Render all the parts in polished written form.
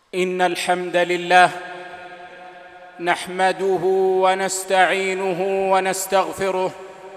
إن الحمد لله نحمده ونستعينه ونستغفره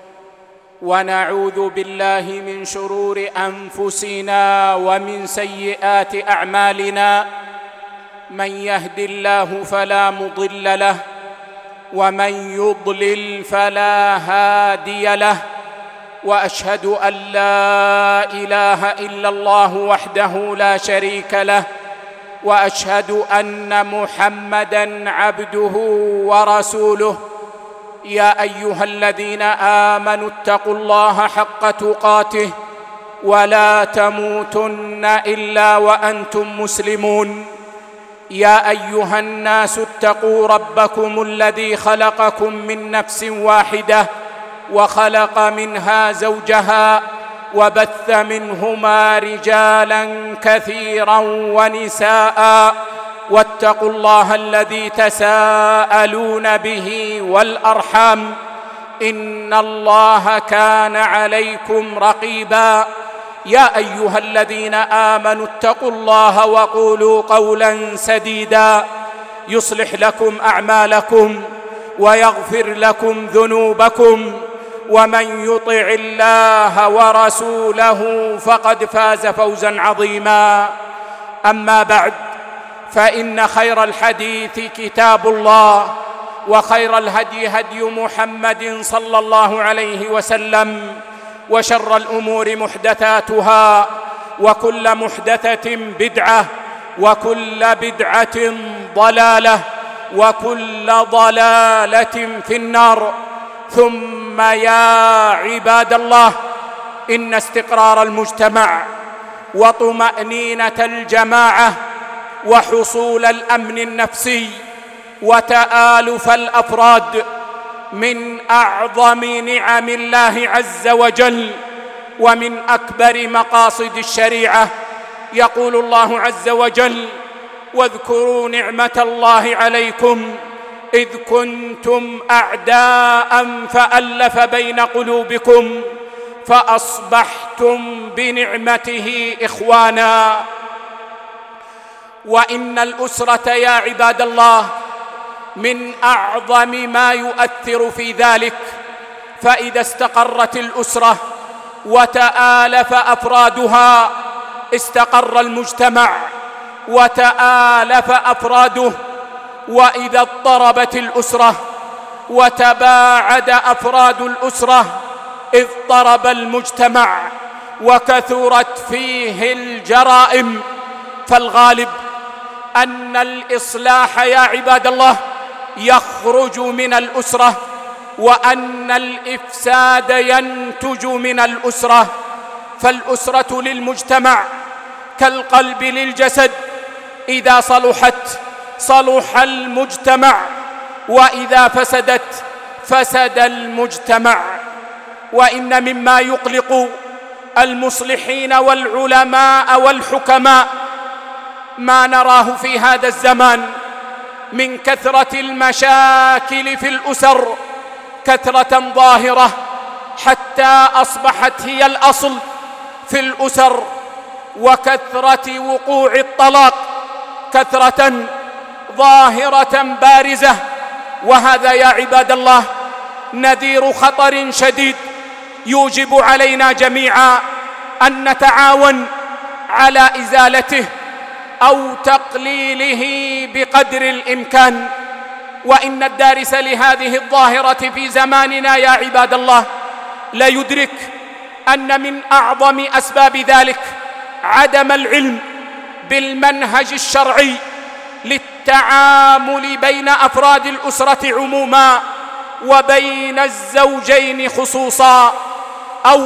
ونعوذ بالله من شرور أنفسنا ومن سيئات أعمالنا. من يهد الله فلا مضل له ومن يضلل فلا هادي له، وأشهد أن لا إله إلا الله وحده لا شريك له، وأشهد أن محمدًا عبده ورسوله. يا أيها الذين آمنوا اتقوا الله حق تقاته ولا تموتن إلا وأنتم مسلمون. يا أيها الناس اتقوا ربكم الذي خلقكم من نفس واحدة وخلق منها زوجها وبث منهما رجالا كثيرا ونساء، واتقوا الله الذي تساءلون به والأرحام، إن الله كان عليكم رقيبا. يا أيها الذين آمنوا اتقوا الله وقولوا قولا سديدا يصلح لكم أعمالكم ويغفر لكم ذنوبكم، ومن يطع الله ورسوله فقد فاز فوزا عظيما. أما بعد، فإن خير الحديث كتاب الله، وخير الهدي هدي محمد صلى الله عليه وسلم، وشر الأمور محدثاتها، وكل محدثة بدعة، وكل بدعة ضلالة، وكل ضلالة في النار. ثم يا عباد الله، إن استقرار المجتمع وطمأنينة الجماعة وحصول الأمن النفسي وتآلف الأفراد من أعظم نعم الله عز وجل ومن أكبر مقاصد الشريعة. يقول الله عز وجل: واذكروا نعمة الله عليكم إذ كنتم أعداء فألف بين قلوبكم فأصبحتم بنعمته إخوانا. وإن الأسرة يا عباد الله من أعظم ما يؤثر في ذلك، فإذا استقرت الأسرة وتآلف أفرادها استقر المجتمع وتآلف أفراده. وإذا اضطربت الأسرة وتباعد أفراد الأسرة اضطرب المجتمع وكثرت فيه الجرائم. فالغالب أن الإصلاح يا عباد الله يخرج من الأسرة، وأن الإفساد ينتج من الأسرة. فالأسرة للمجتمع كالقلب للجسد، إذا صلحت صلح المجتمع، وإذا فسدت فسد المجتمع. وإن مما يقلق المصلحين والعلماء والحكماء ما نراه في هذا الزمان من كثرة المشاكل في الأسر، كثرة ظاهرة حتى أصبحت هي الأصل في الأسر، وكثرة وقوع الطلاق كثرة ظاهرة بارزة. وهذا يا عباد الله نذير خطر شديد يوجب علينا جميعا أن نتعاون على إزالته أو تقليله بقدر الإمكان. وإن الدارس لهذه الظاهرة في زماننا يا عباد الله لا يدرك أن من أعظم أسباب ذلك عدم العلم بالمنهج الشرعي للتعامل بين أفراد الأسرة عموما وبين الزوجين خصوصا، أو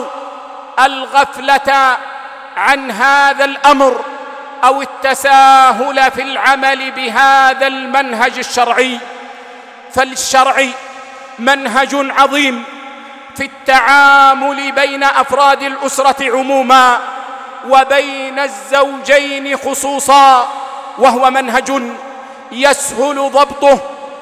الغفلة عن هذا الأمر، أو التساهل في العمل بهذا المنهج الشرعي. فالشرع منهج عظيم في التعامل بين أفراد الأسرة عموما وبين الزوجين خصوصا، وهو منهج يسهل ضبطه،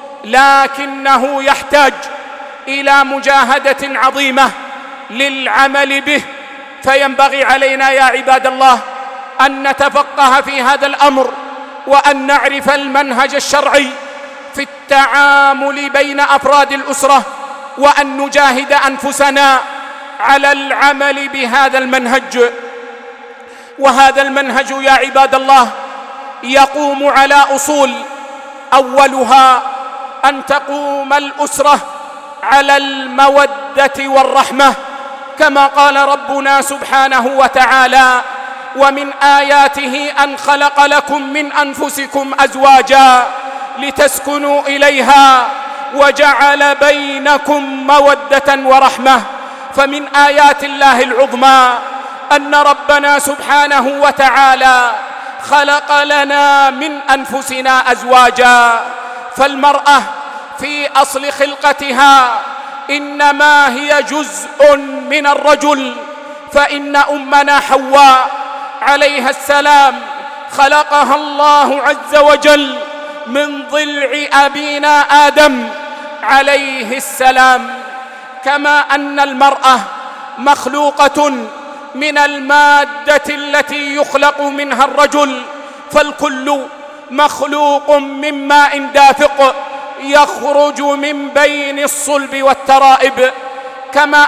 لكنه يحتاج إلى مجاهدة عظيمة للعمل به. فينبغي علينا يا عباد الله أن نتفقه في هذا الأمر وأن نعرف المنهج الشرعي في التعامل بين أفراد الأسرة، وأن نجاهد أنفسنا على العمل بهذا المنهج. وهذا المنهج يا عباد الله يقوم على أصول، أولها أن تقوم الأسرة على المودة والرحمة، كما قال ربنا سبحانه وتعالى: ومن آياته أن خلق لكم من أنفسكم أزواجا لتسكنوا إليها وجعل بينكم مودة ورحمة. فمن آيات الله العظمى أن ربنا سبحانه وتعالى خلق لنا من أنفسنا أزواجا. فالمرأة في أصل خلقتها إنما هي جزء من الرجل، فإن أمنا حواء عليها السلام خلقها الله عز وجل من ضلع أبينا آدم عليه السلام. كما أن المرأة مخلوقة من المادة التي يخلق منها الرجل، فالكل مخلوق من ماء دافق يخرج من بين الصلب والترائب. كما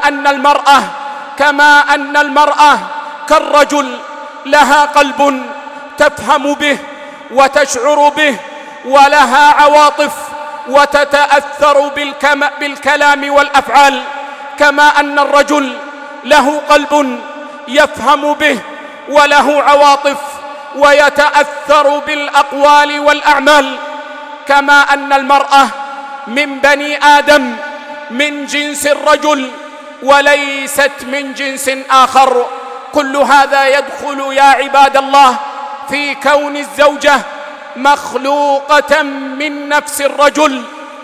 أن المرأة كالرجل لها قلب تفهم به وتشعر به، ولها عواطف وتتأثر بالكلام والأفعال. كما أن الرجل له قلب يفهم به وله عواطف ويتأثر بالأقوال والأعمال. كما أن المرأة من بني آدم من جنس الرجل وليست من جنس آخر. كل هذا يدخل يا عباد الله في كون الزوجة مخلوقة من نفس الرجل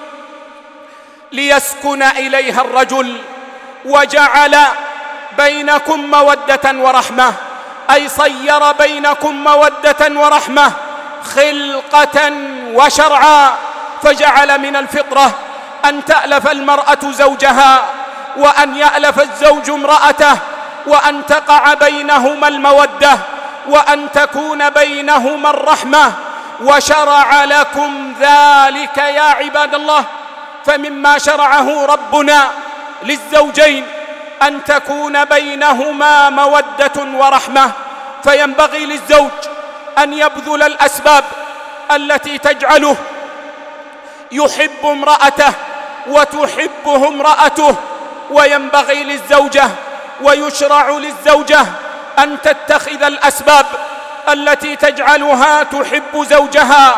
ليسكن إليها الرجل، وجعل بينكم مودة ورحمة، أي صير بينكم مودة ورحمة خلقة وشرعا. فجعل من الفطرة أن تألف المرأة زوجها، وأن يألف الزوج امرأته، وأن تقع بينهما المودة، وأن تكون بينهما الرحمة. وشرع لكم ذلك يا عباد الله. فمما شرعه ربنا للزوجين أن تكون بينهما مودة ورحمة، فينبغي للزوج أن يبذل الأسباب التي تجعله يحب امرأته وتحبه امرأته. وينبغي للزوجة ويشرع للزوجة أن تتخذ الأسباب التي تجعلها تحب زوجها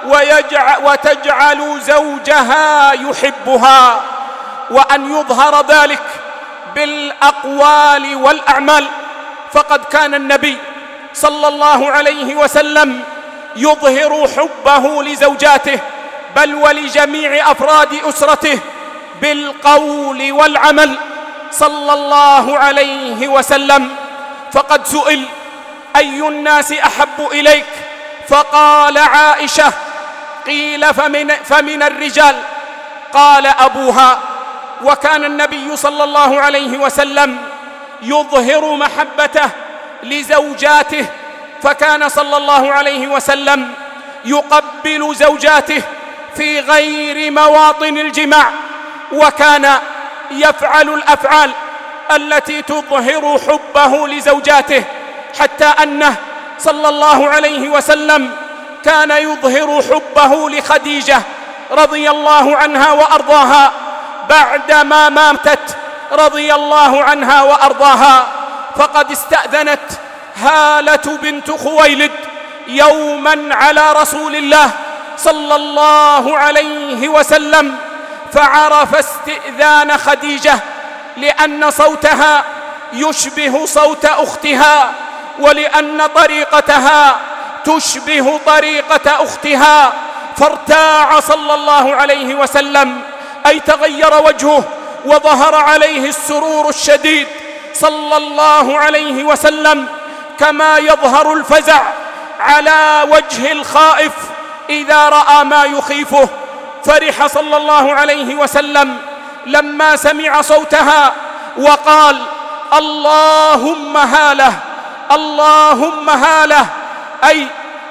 وتجعل زوجها يحبها، وأن يظهر ذلك بالأقوال والأعمال. فقد كان النبي صلى الله عليه وسلم يظهر حبه لزوجاته بل ولجميع أفراد أسرته بالقول والعمل صلى الله عليه وسلم. فقد سئل: أي الناس أحب إليك؟ فقال: عائشة. قيل: فمن الرجال؟ قال: أبوها. وكان النبي صلى الله عليه وسلم يظهر محبته لزوجاته، فكان صلى الله عليه وسلم يقبل زوجاته في غير مواطن الجماع، وكان يفعل الأفعال التي تظهر حبه لزوجاته، حتى أنه صلى الله عليه وسلم كان يظهر حبه لخديجة رضي الله عنها وأرضاها بعدما ماتت رضي الله عنها وأرضاها. فقد استأذنت هالة بنت خويلد يوما على رسول الله صلى الله عليه وسلم، فعرف استئذان خديجة لأن صوتها يشبه صوت أختها، ولأن طريقتها تشبه طريقة أختها، فارتاع صلى الله عليه وسلم، أي تغير وجهه وظهر عليه السرور الشديد صلى الله عليه وسلم، كما يظهر الفزع على وجه الخائف إذا رأى ما يخيفه. فرح صلى الله عليه وسلم لما سمع صوتها وقال: اللهم هاله، اللهم هاله، أي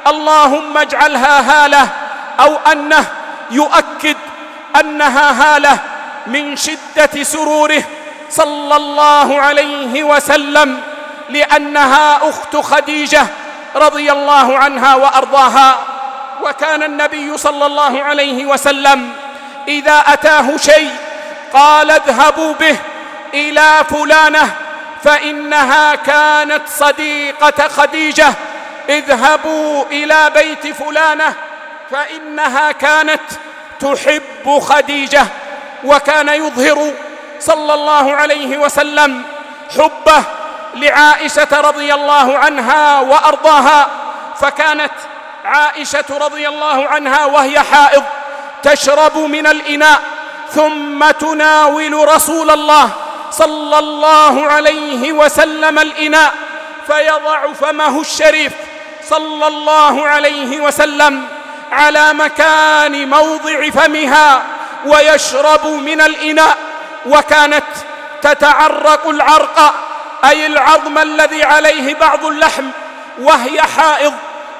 اللهم اجعلها هالة، أو أنه يؤكد أنها هالة من شدة سروره صلى الله عليه وسلم، لأنها أخت خديجة رضي الله عنها وأرضاها. وكان النبي صلى الله عليه وسلم إذا أتاه شيء قال اذهبوا به إلى فلانة فإنها كانت صديقة خديجة، اذهبوا إلى بيت فلانة فإنها كانت تحب خديجة. وكان يظهر صلى الله عليه وسلم حبه لعائشة رضي الله عنها وأرضاها. فكانت عائشة رضي الله عنها وهي حائض تشرب من الإناء ثم تناول رسول الله صلى الله عليه وسلم الإناء، فيضع فمه الشريف صلى الله عليه وسلم على مكان موضع فمها ويشرب من الإناء. وكانت تتعرق العرق، أي العظم الذي عليه بعض اللحم، وهي حائض،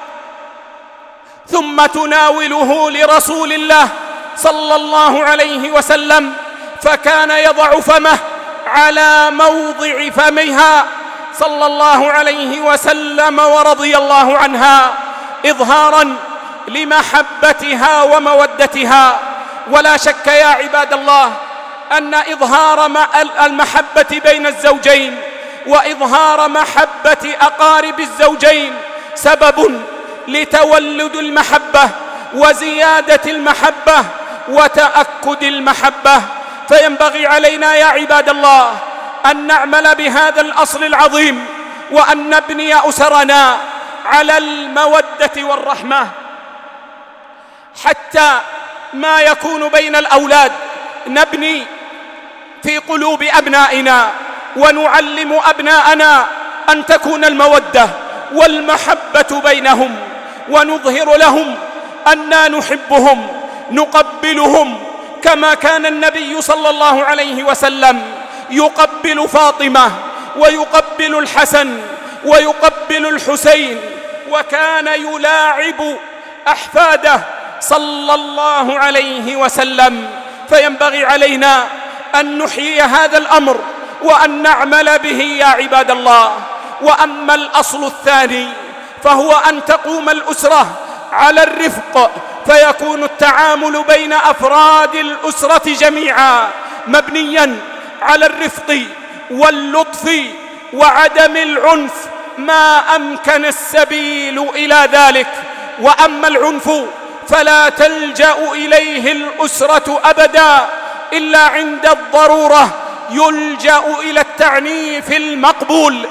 ثم تناوله لرسول الله صلى الله عليه وسلم، فكان يضع فمه على موضع فمها صلى الله عليه وسلم ورضي الله عنها، إظهاراً لمحبتها ومودتها. ولا شك يا عباد الله أن إظهار المحبة بين الزوجين وإظهار محبة أقارب الزوجين سبب لتولد المحبة وزيادة المحبة وتأكد المحبة. فينبغي علينا يا عباد الله أن نعمل بهذا الأصل العظيم، وأن نبني أسرنا على المودة والرحمة، حتى ما يكون بين الأولاد نبني في قلوب أبنائنا ونعلم أبناءنا أن تكون المودة والمحبة بينهم، ونظهر لهم أننا نحبهم، نقبلهم كما كان النبي صلى الله عليه وسلم يقبل فاطمة ويقبل الحسن ويقبل الحسين، وكان يلاعب أحفاده صلى الله عليه وسلم. فينبغي علينا أن نحيي هذا الأمر وأن نعمل به يا عباد الله. وأما الأصل الثاني فهو أن تقوم الأسرة على الرفق، فيكون التعامل بين أفراد الأسرة جميعا مبنيا على الرفق واللطف وعدم العنف ما أمكن السبيل إلى ذلك. وأما العنف فلا تلجأ إليه الأسرة أبدا إلا عند الضرورة، يلجأ إلى التعنيف المقبول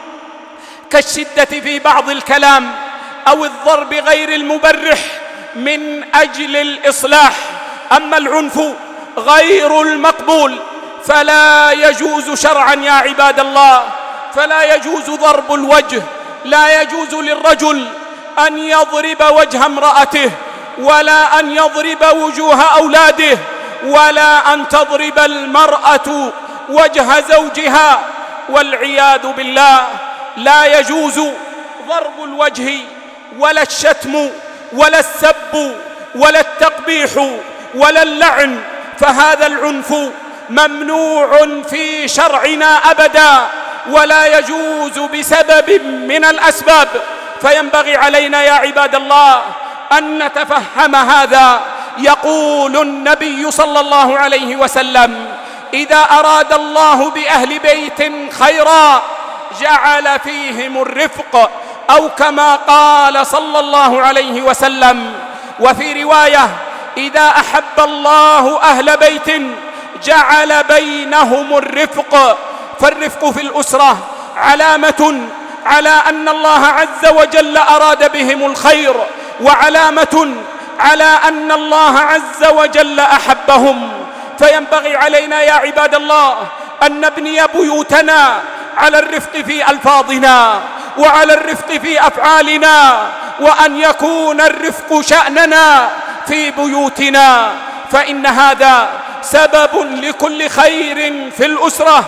كالشدة في بعض الكلام أو الضرب غير المبرح من أجل الإصلاح. أما العنف غير المقبول فلا يجوز شرعا يا عباد الله، فلا يجوز ضرب الوجه، لا يجوز للرجل أن يضرب وجه امرأته، ولا أن يضرب وجوه أولاده، ولا أن تضرب المرأة وجه زوجها، والعياذ بالله. لا يجوز ضرب الوجه ولا الشتم ولا السب ولا التقبيح ولا اللعن، فهذا العنف ممنوع في شرعنا أبدا، ولا يجوز بسبب من الأسباب. فينبغي علينا يا عباد الله أن نتفهم هذا. يقول النبي صلى الله عليه وسلم: إذا أراد الله بأهل بيت خيرا جعل فيهم الرفق، أو كما قال صلى الله عليه وسلم. وفي رواية: إذا أحب الله أهل بيت جعل بينهم الرفق. فالرفق في الأسرة علامة على أن الله عز وجل أراد بهم الخير، وعلامة على أن الله عز وجل أحبهم. فينبغي علينا يا عباد الله أن نبني بيوتنا على الرفق في ألفاظنا وعلى الرفق في أفعالنا، وأن يكون الرفق شأننا في بيوتنا، فإن هذا سبب لكل خير في الأسرة.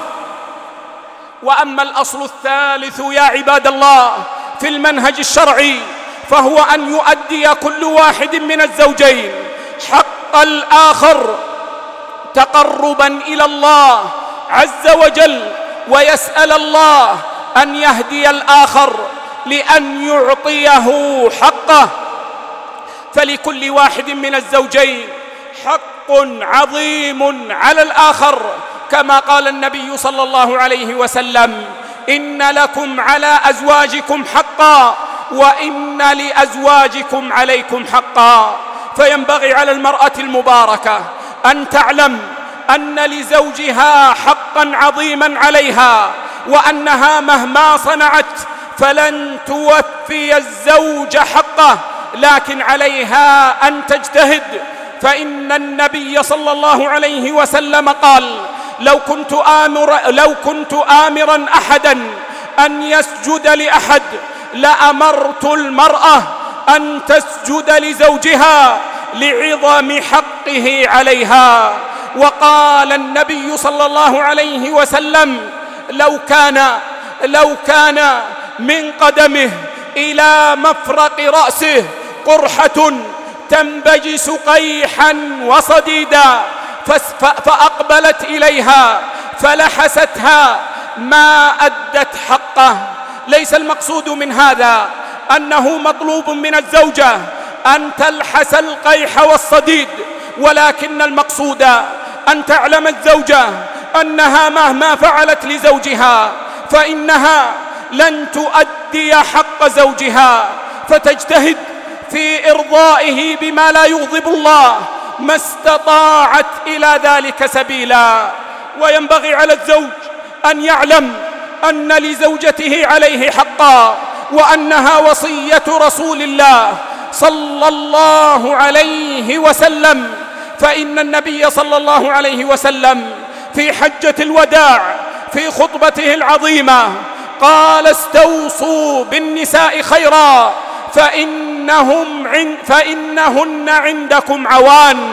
وأما الأصل الثالث يا عباد الله في المنهج الشرعي فهو أن يؤدي كل واحد من الزوجين حق الآخر تقربا إلى الله عز وجل، ويسأل الله أن يهدي الآخر لأن يعطيه حقه. فلكل واحد من الزوجين حق عظيم على الآخر، كما قال النبي صلى الله عليه وسلم: إن لكم على أزواجكم حقا وإن لأزواجكم عليكم حقا. فينبغي على المرأة المباركة أن تعلم أن لزوجها حقا عظيما عليها، وأنها مهما صنعت فلن توفي الزوج حقه، لكن عليها أن تجتهد. فإن النبي صلى الله عليه وسلم قال: لو كنت آمرا أحدا أن يسجد لأحد لأمرت المرأة أن تسجد لزوجها لعظم حقه عليها. وقال النبي صلى الله عليه وسلم: لو كان من قدمه إلى مفرق رأسه قرحة تنبجس قيحا وصديدا فأقبلت إليها فلحستها ما أدت حقه. ليس المقصود من هذا أنه مطلوب من الزوجة أن تلحس القيح والصديد، ولكن المقصود أن تعلم الزوجة أنها مهما فعلت لزوجها فإنها لن تؤدي حق زوجها، فتجتهد في إرضائه بما لا يغضب الله ما استطاعت إلى ذلك سبيلا. وينبغي على الزوج أن يعلم أن لزوجته عليه حقا، وأنها وصية رسول الله صلى الله عليه وسلم. فإن النبي صلى الله عليه وسلم في حجة الوداع في خطبته العظيمة قال: استوصوا بالنساء خيرا فإنهن عندكم عوان.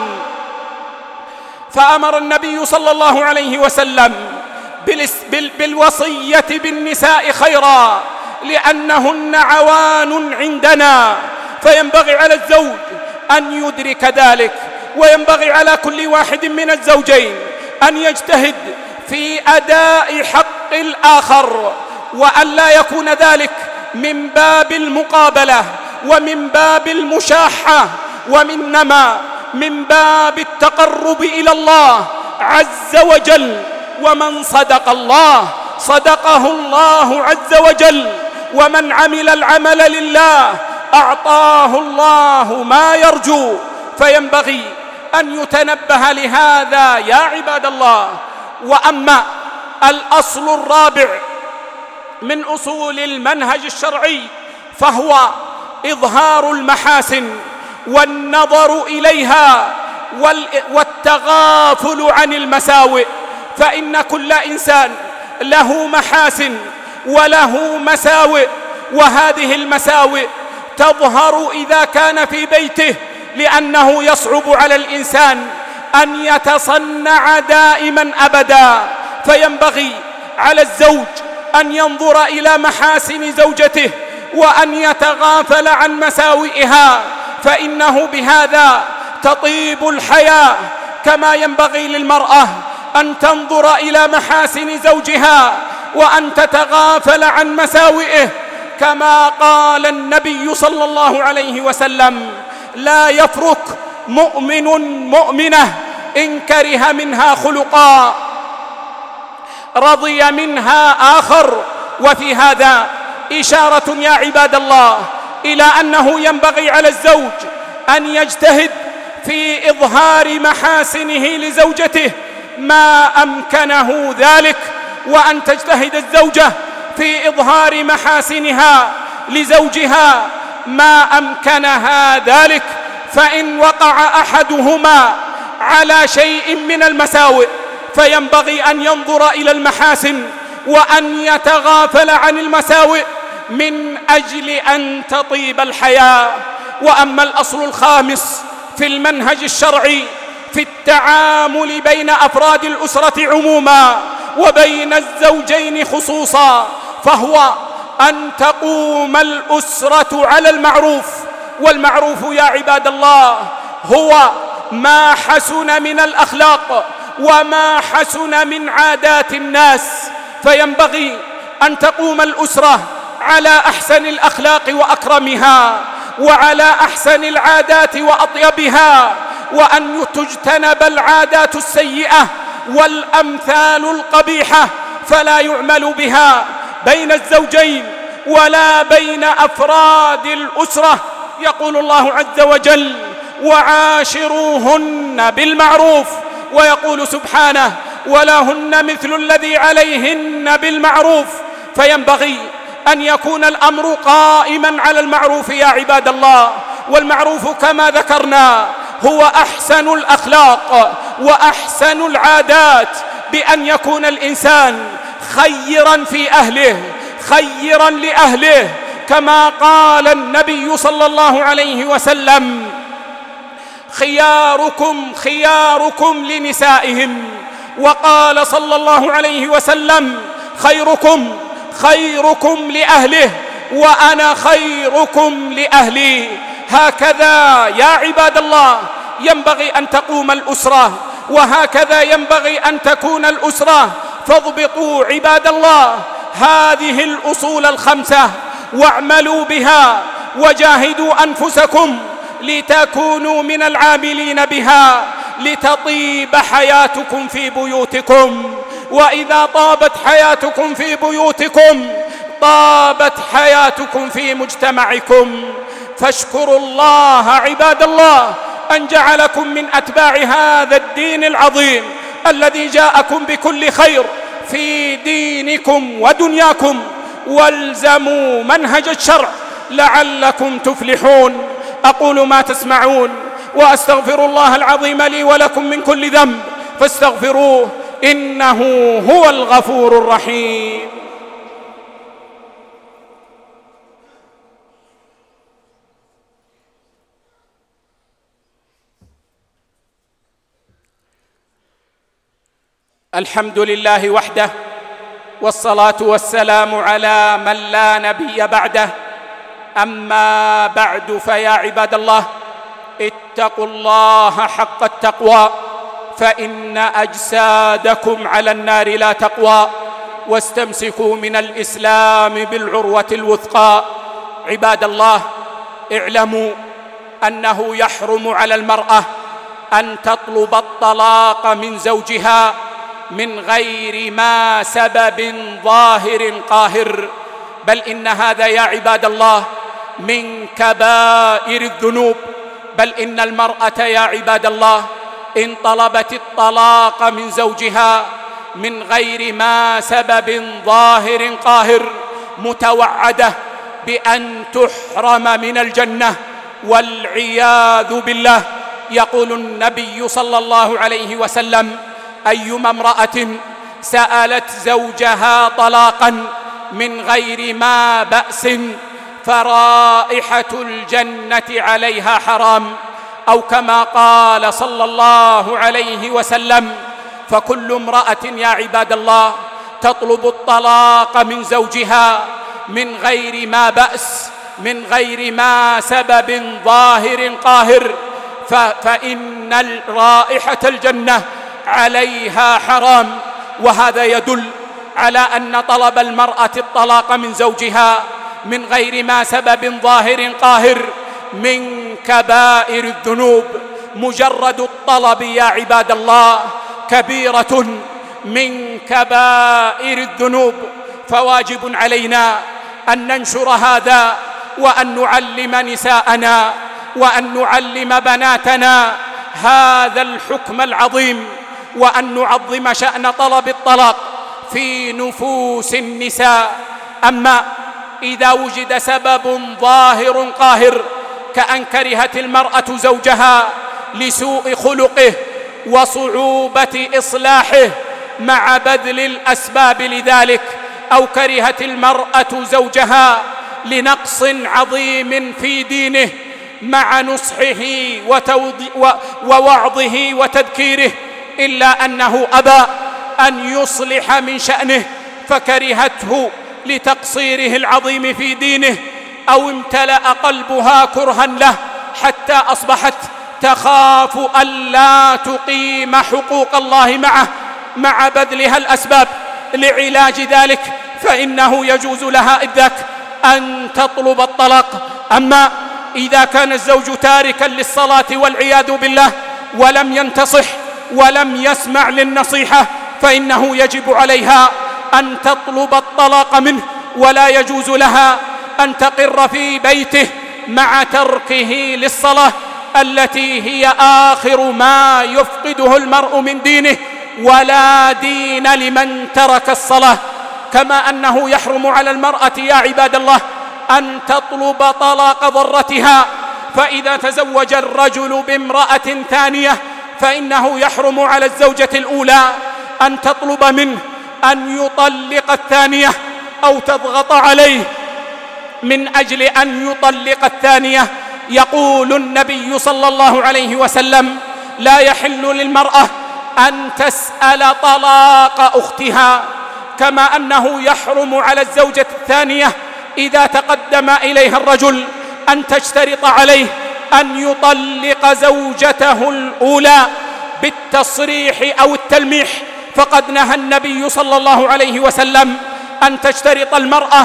فأمر النبي صلى الله عليه وسلم بالوصية بالنساء خيرا لأنهن عوان عندنا. فينبغي على الزوج أن يدرك ذلك، وينبغي على كل واحد من الزوجين أن يجتهد في أداء حق الآخر، وأن لا يكون ذلك من باب المقابلة ومن باب المشاحة، وإنما من باب التقرب إلى الله عز وجل. ومن صدق الله صدقه الله عز وجل، ومن عمل العمل لله أعطاه الله ما يرجو. فينبغي أن يتنبه لهذا يا عباد الله. وأما الأصل الرابع من أصول المنهج الشرعي فهو إظهار المحاسن والنظر إليها والتغافل عن المساوئ. فإن كل إنسان له محاسن وله مساوئ، وهذه المساوئ تظهر إذا كان في بيته، لأنه يصعب على الإنسان أن يتصنع دائما أبدا. فينبغي على الزوج أن ينظر إلى محاسن زوجته وأن يتغافل عن مساوئها، فإنه بهذا تطيب الحياة. كما ينبغي للمرأة أن تنظر إلى محاسن زوجها وأن تتغافل عن مساوئه، كما قال النبي صلى الله عليه وسلم: لا يفرق مؤمن مؤمنة إن كره منها خلقا رضي منها آخر. وفي هذا إشارة يا عباد الله إلى أنه ينبغي على الزوج أن يجتهد في إظهار محاسنه لزوجته ما أمكنه ذلك، وأن تجتهد الزوجة في إظهار محاسنها لزوجها ما أمكنها ذلك. فإن وقع أحدهما على شيء من المساوئ فينبغي أن ينظر إلى المحاسن وأن يتغافل عن المساوئ من أجل أن تطيب الحياة. وأما الأصل الخامس في المنهج الشرعي في التعامل بين أفراد الأسرة عموما وبين الزوجين خصوصا فهو أن تقوم الأسرة على المعروف. والمعروف يا عباد الله هو ما حسن من الأخلاق وما حسن من عادات الناس، فينبغي أن تقوم الأسرة على أحسن الأخلاق وأكرمها، وعلى أحسن العادات وأطيبها، وأن تجتنب العادات السيئة والأمثال القبيحة، فلا يعمل بها بين الزوجين ولا بين أفراد الأسرة. يقول الله عز وجل: وعاشروهن بالمعروف، ويقول سبحانه: ولهن مثل الذي عليهن بالمعروف. فينبغي أن يكون الأمر قائما على المعروف يا عباد الله. والمعروف كما ذكرنا هو أحسن الأخلاق وأحسن العادات، بأن يكون الإنسان خيرا في أهله، خيرا لأهله، كما قال النبي صلى الله عليه وسلم: خياركم خياركم لنسائهم. وقال صلى الله عليه وسلم: خيركم خيركم لأهله وأنا خيركم لأهلي. هكذا يا عباد الله ينبغي أن تقوم الأسرة، وهكذا ينبغي أن تكون الأسرة. فاضبطوا عباد الله هذه الأصول الخمسة واعملوا بها، وجاهدوا أنفسكم لتكونوا من العاملين بها، لتطيب حياتكم في بيوتكم. وإذا طابت حياتكم في بيوتكم طابت حياتكم في مجتمعكم. فاشكروا الله عباد الله أن جعلكم من أتباع هذا الدين العظيم الذي جاءكم بكل خير في دينكم ودنياكم، والزموا منهج الشرع لعلكم تفلحون. أقول ما تسمعون وأستغفر الله العظيم لي ولكم من كل ذنب فاستغفروه إنه هو الغفور الرحيم. الحمد لله وحده، والصلاة والسلام على من لا نبي بعده. أما بعد، فيا عباد الله اتقوا الله حق التقوى، فإن أجسادكم على النار لا تقوى، واستمسكوا من الإسلام بالعروة الوثقى. عباد الله، اعلموا أنه يحرم على المرأة أن تطلب الطلاق من زوجها من غير ما سبب ظاهر قاهر، بل إن هذا يا عباد الله من كبائر الذنوب. بل إن المرأة يا عباد الله إن طلبت الطلاق من زوجها من غير ما سبب ظاهر قاهر متوعدة بأن تحرم من الجنة والعياذ بالله. يقول النبي صلى الله عليه وسلم: أيما امرأة سألت زوجها طلاقا من غير ما بأس فرائحة الجنة عليها حرام، أو كما قال صلى الله عليه وسلم: فكل امرأة يا عباد الله تطلب الطلاق من زوجها من غير ما بأس، من غير ما سبب ظاهر قاهر، فإن رائحة الجنة عليها حرام. وهذا يدل على أن طلب المرأة الطلاق من زوجها من غير ما سبب ظاهر قاهر من كبائر الذنوب. مجرد الطلب يا عباد الله كبيرة من كبائر الذنوب، فواجب علينا أن ننشر هذا، وأن نعلم نساءنا وأن نعلم بناتنا هذا الحكم العظيم، وأن نعظم شأن طلب الطلاق في نفوس النساء. أما إذا وجد سبب ظاهر قاهر كأن كرهت المرأة زوجها لسوء خلقه وصعوبة إصلاحه مع بذل الأسباب لذلك، أو كرهت المرأة زوجها لنقص عظيم في دينه مع نصحه ووعظه وتذكيره، إلا أنه أبى أن يصلح من شأنه فكرهته لتقصيره العظيم في دينه، أو امتلأ قلبها كرها له حتى أصبحت تخاف ألا تقيم حقوق الله معه مع بذلها الأسباب لعلاج ذلك، فإنه يجوز لها إذ ذاك أن تطلب الطلاق. أما إذا كان الزوج تاركا للصلاة والعياذ بالله ولم ينتصح ولم يسمع للنصيحة، فإنه يجب عليها أن تطلب الطلاق منه، ولا يجوز لها أن تقر في بيته مع تركه للصلاة التي هي آخر ما يفقده المرء من دينه، ولا دين لمن ترك الصلاة. كما أنه يحرم على المرأة يا عباد الله أن تطلب طلاق ضرتها، فإذا تزوج الرجل بامرأة ثانية فإنه يحرم على الزوجة الأولى أن تطلب منه أن يطلق الثانية أو تضغط عليه من أجل أن يطلق الثانية. يقول النبي صلى الله عليه وسلم: لا يحل للمرأة أن تسأل طلاق أختها. كما أنه يحرم على الزوجة الثانية إذا تقدم إليها الرجل أن تشترط عليه أن يطلق زوجته الأولى بالتصريح أو التلميح، فقد نهى النبي صلى الله عليه وسلم أن تشترط المرأة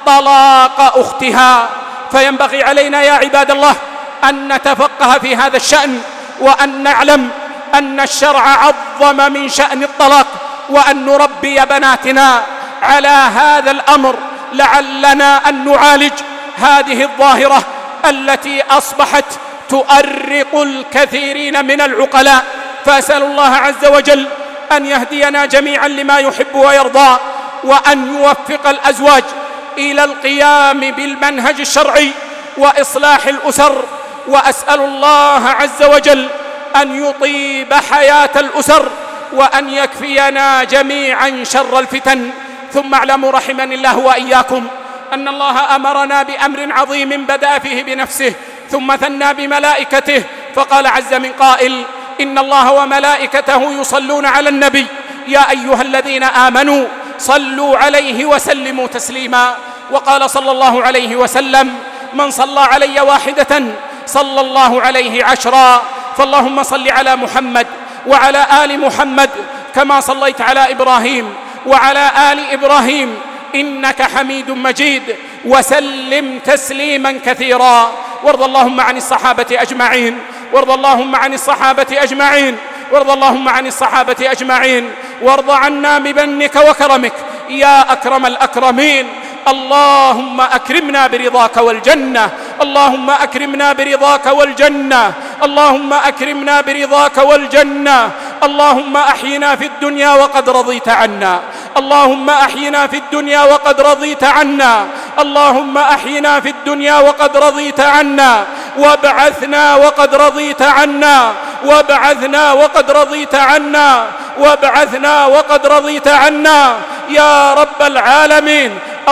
طلاق أختها. فينبغي علينا يا عباد الله أن نتفقه في هذا الشأن، وأن نعلم أن الشرع عظم من شأن الطلاق، وأن نربي بناتنا على هذا الأمر لعلنا أن نعالج هذه الظاهرة التي أصبحت تؤرق الكثيرين من العقلاء. فأسأل الله عز وجل أن يهدينا جميعا لما يحب ويرضى، وأن يوفق الأزواج إلى القيام بالمنهج الشرعي وإصلاح الأسر. وأسأل الله عز وجل أن يطيب حياة الأسر، وأن يكفينا جميعا شر الفتن. ثم اعلموا رحمني الله وإياكم أن الله أمرنا بأمر عظيم بدأ فيه بنفسه ثم ثنى بملائكته، فقال عز من قائل: إن الله وملائكته يصلون على النبي يا أيها الذين آمنوا صلوا عليه وسلموا تسليما. وقال صلى الله عليه وسلم: من صلى علي واحدة صلى الله عليه عشرا. فاللهم صل على محمد وعلى آل محمد كما صليت على إبراهيم وعلى آل إبراهيم إنك حميد مجيد، وسلم تسليما كثيرا. وارض اللهم عن الصحابة أجمعين، وارض اللهم عن الصحابة أجمعين، وارض اللهم عن الصحابة أجمعين، وارض عنا بمنك وكرمك يا أكرم الأكرمين. اللهم أكرمنا برضاك والجنة، اللهم أكرمنا برضاك والجنة، اللهم أكرمنا برضاك والجنة. اللهم أحينا في الدنيا وقد رضيت عنا، اللهم أحينا في الدنيا وقد رضيت عنا، اللهم أحينا في الدنيا وقد رضيت عنا، وابعثنا وقد رضيت عنا، وابعثنا وقد رضيت عنا، وابعثنا وقد رضيت عنا يا رب العالمين.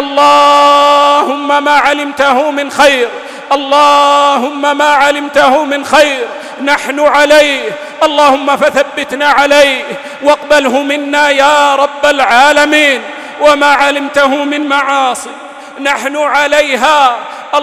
اللهم ما علمته من خير، اللهم ما علمته من خير نحن عليه، اللهم فثبتنا عليه واقبله منا يا رب العالمين. وما علمته من معاصي نحن عليها،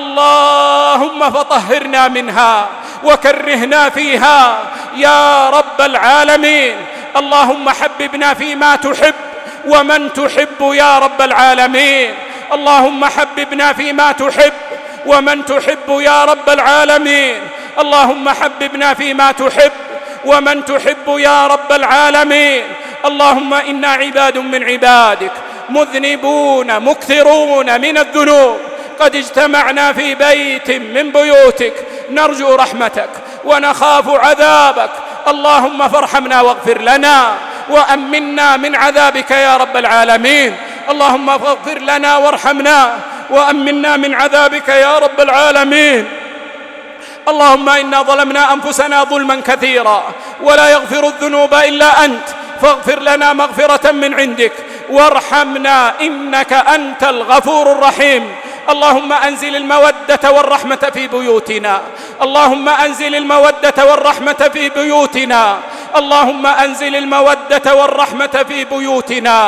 اللهم فطهرنا منها وكرهنا فيها يا رب العالمين. اللهم حببنا فيما تحب ومن تحب يا رب العالمين، اللهم حببنا فيما تحب ومن تحب يا رب العالمين، اللهم حببنا فيما تحب ومن تحب يا رب العالمين. اللهم إنا عباد من عبادك مذنبون مكثرون من الذنوب، قد اجتمعنا في بيت من بيوتك نرجو رحمتك ونخاف عذابك، اللهم فارحمنا واغفر لنا وأمنا من عذابك يا رب العالمين. اللهم فاغفر لنا وارحمنا وأمنا من عذابك يا رب العالمين. اللهم إنا ظلمنا أنفسنا ظلما كثيرا ولا يغفر الذنوب إلا أنت، فاغفر لنا مغفرة من عندك وارحمنا إنك أنت الغفور الرحيم. اللهم أنزل المودة والرحمة في بيوتنا، اللهم أنزل المودة والرحمة في بيوتنا، اللهم أنزل المودة والرحمة في بيوتنا.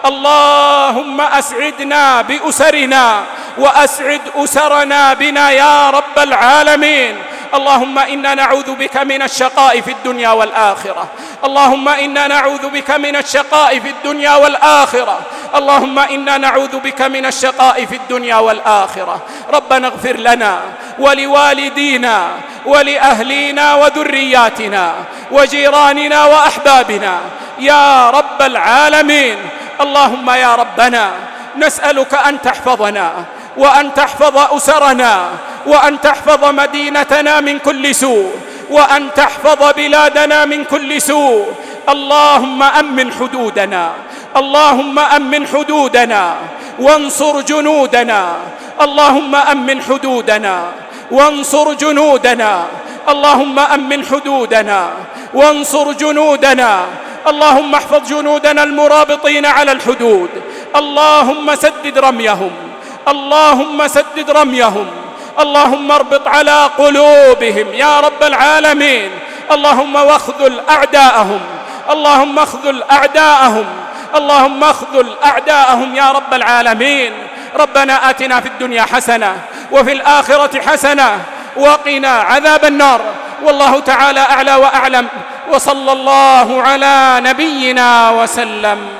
اللهم أسعدنا بأسرنا وأسعد أسرنا بنا يا رب العالمين. اللهم إنا نعوذ بك من الشقاء في الدنيا والآخرة. اللهم إنا نعوذ بك من الشقاء في الدنيا والآخرة. اللهم إنا نعوذ بك من الشقاء في الدنيا والآخرة. ربنا اغفر لنا ولوالدينا ولأهلينا وذرياتنا وجيراننا وأحبابنا يا رب العالمين. اللهم يا ربنا نسألك أن تحفظنا وأن تحفظ أسرنا وأن تحفظ مدينتنا من كل سوء وأن تحفظ بلادنا من كل سوء. اللهم أمن حدودنا، اللهم أمن حدودنا وانصر جنودنا. اللهم أمن حدودنا وانصر جنودنا. اللهم أمن حدودنا وانصر جنودنا. اللهم احفظ جنودنا المرابطين على الحدود. اللهم سدد رميهم، اللهم سدد رميهم. اللهم اربط على قلوبهم يا رب العالمين. اللهم واخذل أعداءهم، اللهم اخذل أعداءهم، اللهم اخذل أعداءهم يا رب العالمين. ربنا آتنا في الدنيا حسنة وفي الآخرة حسنة وقنا عذاب النار. والله تعالى أعلى وأعلم، وصلى الله على نبينا وسلم.